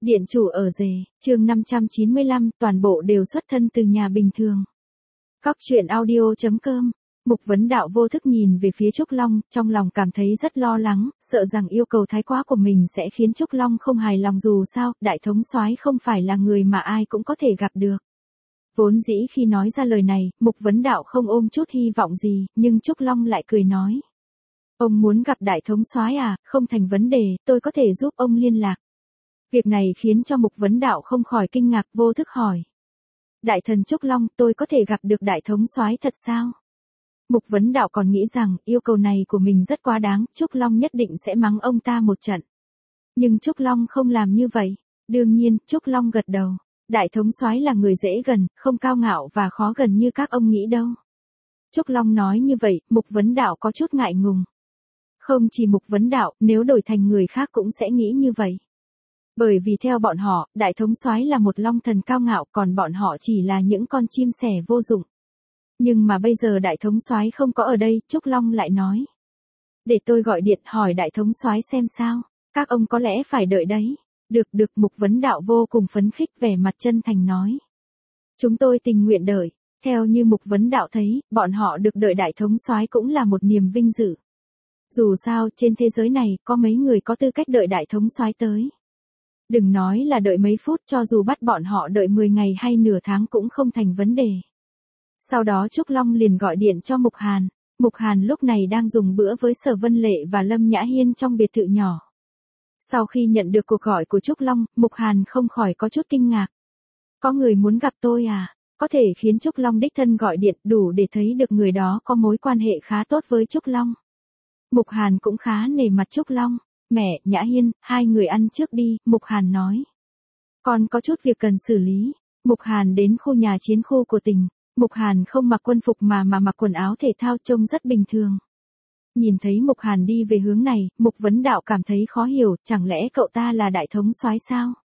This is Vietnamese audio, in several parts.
Điện chủ ở rể, chương 595, toàn bộ đều xuất thân từ nhà bình thường. Cóc truyện audio.com. Mục Vấn Đạo vô thức nhìn về phía Trúc Long, trong lòng cảm thấy rất lo lắng, sợ rằng yêu cầu thái quá của mình sẽ khiến Trúc Long không hài lòng, dù sao, đại thống soái không phải là người mà ai cũng có thể gặp được. Vốn dĩ khi nói ra lời này, Mục Vấn Đạo không ôm chút hy vọng gì, nhưng Trúc Long lại cười nói. Ông muốn gặp đại thống soái à, không thành vấn đề, tôi có thể giúp ông liên lạc. Việc này khiến cho Mục Vấn Đạo không khỏi kinh ngạc, vô thức hỏi. Đại thần Trúc Long, tôi có thể gặp được đại thống soái thật sao? Mục Vấn Đạo còn nghĩ rằng yêu cầu này của mình rất quá đáng, Trúc Long nhất định sẽ mắng ông ta một trận. Nhưng Trúc Long không làm như vậy. Đương nhiên, Trúc Long gật đầu. Đại thống soái là người dễ gần, không cao ngạo và khó gần như các ông nghĩ đâu. Trúc Long nói như vậy, Mục Vấn Đạo có chút ngại ngùng. Không chỉ Mục Vấn Đạo, nếu đổi thành người khác cũng sẽ nghĩ như vậy. Bởi vì theo bọn họ, đại thống soái là một long thần cao ngạo, còn bọn họ chỉ là những con chim sẻ vô dụng. Nhưng mà bây giờ đại thống soái không có ở đây, Trúc Long lại nói. Để tôi gọi điện hỏi đại thống soái xem sao, các ông có lẽ phải đợi đấy. Được, Mục Vấn Đạo vô cùng phấn khích, vẻ mặt chân thành nói. Chúng tôi tình nguyện đợi. Theo như Mục Vấn Đạo thấy, bọn họ được đợi đại thống soái cũng là một niềm vinh dự. Dù sao, trên thế giới này, có mấy người có tư cách đợi đại thống soái tới. Đừng nói là đợi mấy phút, cho dù bắt bọn họ đợi 10 ngày hay nửa tháng cũng không thành vấn đề. Sau đó Trúc Long liền gọi điện cho Mục Hàn. Mục Hàn lúc này đang dùng bữa với Sở Vân Lệ và Lâm Nhã Hiên trong biệt thự nhỏ. Sau khi nhận được cuộc gọi của Trúc Long, Mục Hàn không khỏi có chút kinh ngạc. Có người muốn gặp tôi à? Có thể khiến Trúc Long đích thân gọi điện, đủ để thấy được người đó có mối quan hệ khá tốt với Trúc Long. Mục Hàn cũng khá nể mặt Trúc Long. Mẹ, Nhã Hiên, hai người ăn trước đi, Mục Hàn nói. Còn có chút việc cần xử lý. Mục Hàn đến khu nhà chiến khu của tỉnh. Mục Hàn không mặc quân phục mà mặc quần áo thể thao, trông rất bình thường. Nhìn thấy Mục Hàn đi về hướng này, Mục Vấn Đạo cảm thấy khó hiểu, chẳng lẽ cậu ta là đại thống soái sao?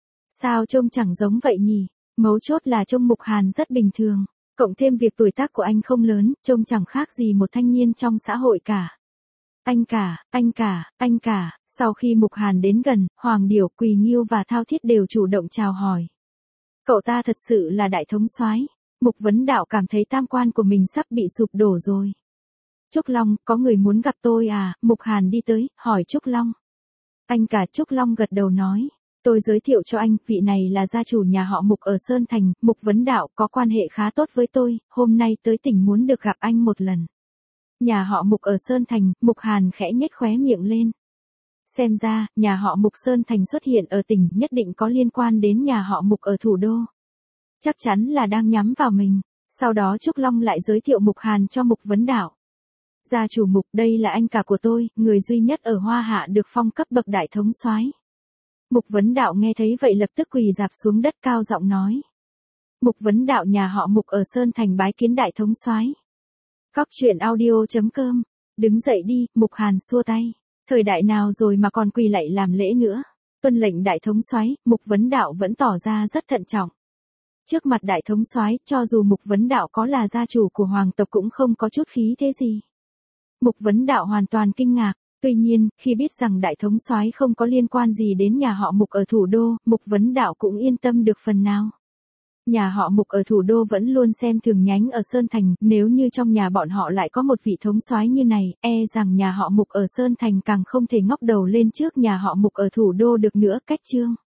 Sao trông chẳng giống vậy nhỉ? Mấu chốt là trông Mục Hàn rất bình thường. Cộng thêm việc tuổi tác của anh không lớn, trông chẳng khác gì một thanh niên trong xã hội cả. Anh cả, sau khi Mục Hàn đến gần, Hoàng Điểu, Quỳ Nghiêu và Thao Thiết đều chủ động chào hỏi. Cậu ta thật sự là đại thống soái. Mục Vấn Đạo cảm thấy tam quan của mình sắp bị sụp đổ rồi. Trúc Long, có người muốn gặp tôi à? Mục Hàn đi tới, hỏi Trúc Long. Anh cả, Trúc Long gật đầu nói. Tôi giới thiệu cho anh, vị này là gia chủ nhà họ Mục ở Sơn Thành, Mục Vấn Đạo có quan hệ khá tốt với tôi, hôm nay tới tỉnh muốn được gặp anh một lần. Nhà họ Mục ở Sơn Thành, Mục Hàn khẽ nhếch khóe miệng lên. Xem ra, nhà họ Mục Sơn Thành xuất hiện ở tỉnh nhất định có liên quan đến nhà họ Mục ở thủ đô. Chắc chắn là đang nhắm vào mình. Sau đó Trúc Long lại giới thiệu Mục Hàn cho Mục Vấn Đạo. Gia chủ Mục, đây là anh cả của tôi, người duy nhất ở Hoa Hạ được phong cấp bậc đại thống soái. Mục Vấn Đạo nghe thấy vậy lập tức quỳ rạp xuống đất cao giọng nói. Mục Vấn Đạo nhà họ Mục ở Sơn Thành bái kiến đại thống soái. Cóc truyện audio.com. Đứng dậy đi, Mục Hàn xua tay. Thời đại nào rồi mà còn quỳ lạy làm lễ nữa. Tuân lệnh đại thống soái, Mục Vấn Đạo vẫn tỏ ra rất thận trọng. Trước mặt đại thống soái, cho dù Mục Vấn Đạo có là gia chủ của hoàng tộc cũng không có chút khí thế gì. Mục Vấn Đạo hoàn toàn kinh ngạc. Tuy nhiên, khi biết rằng đại thống soái không có liên quan gì đến nhà họ Mục ở thủ đô, Mục Vấn Đạo cũng yên tâm được phần nào. Nhà họ Mục ở thủ đô vẫn luôn xem thường nhánh ở Sơn Thành, nếu như trong nhà bọn họ lại có một vị thống soái như này, rằng nhà họ Mục ở Sơn Thành càng không thể ngóc đầu lên trước nhà họ Mục ở thủ đô được nữa. Cách chương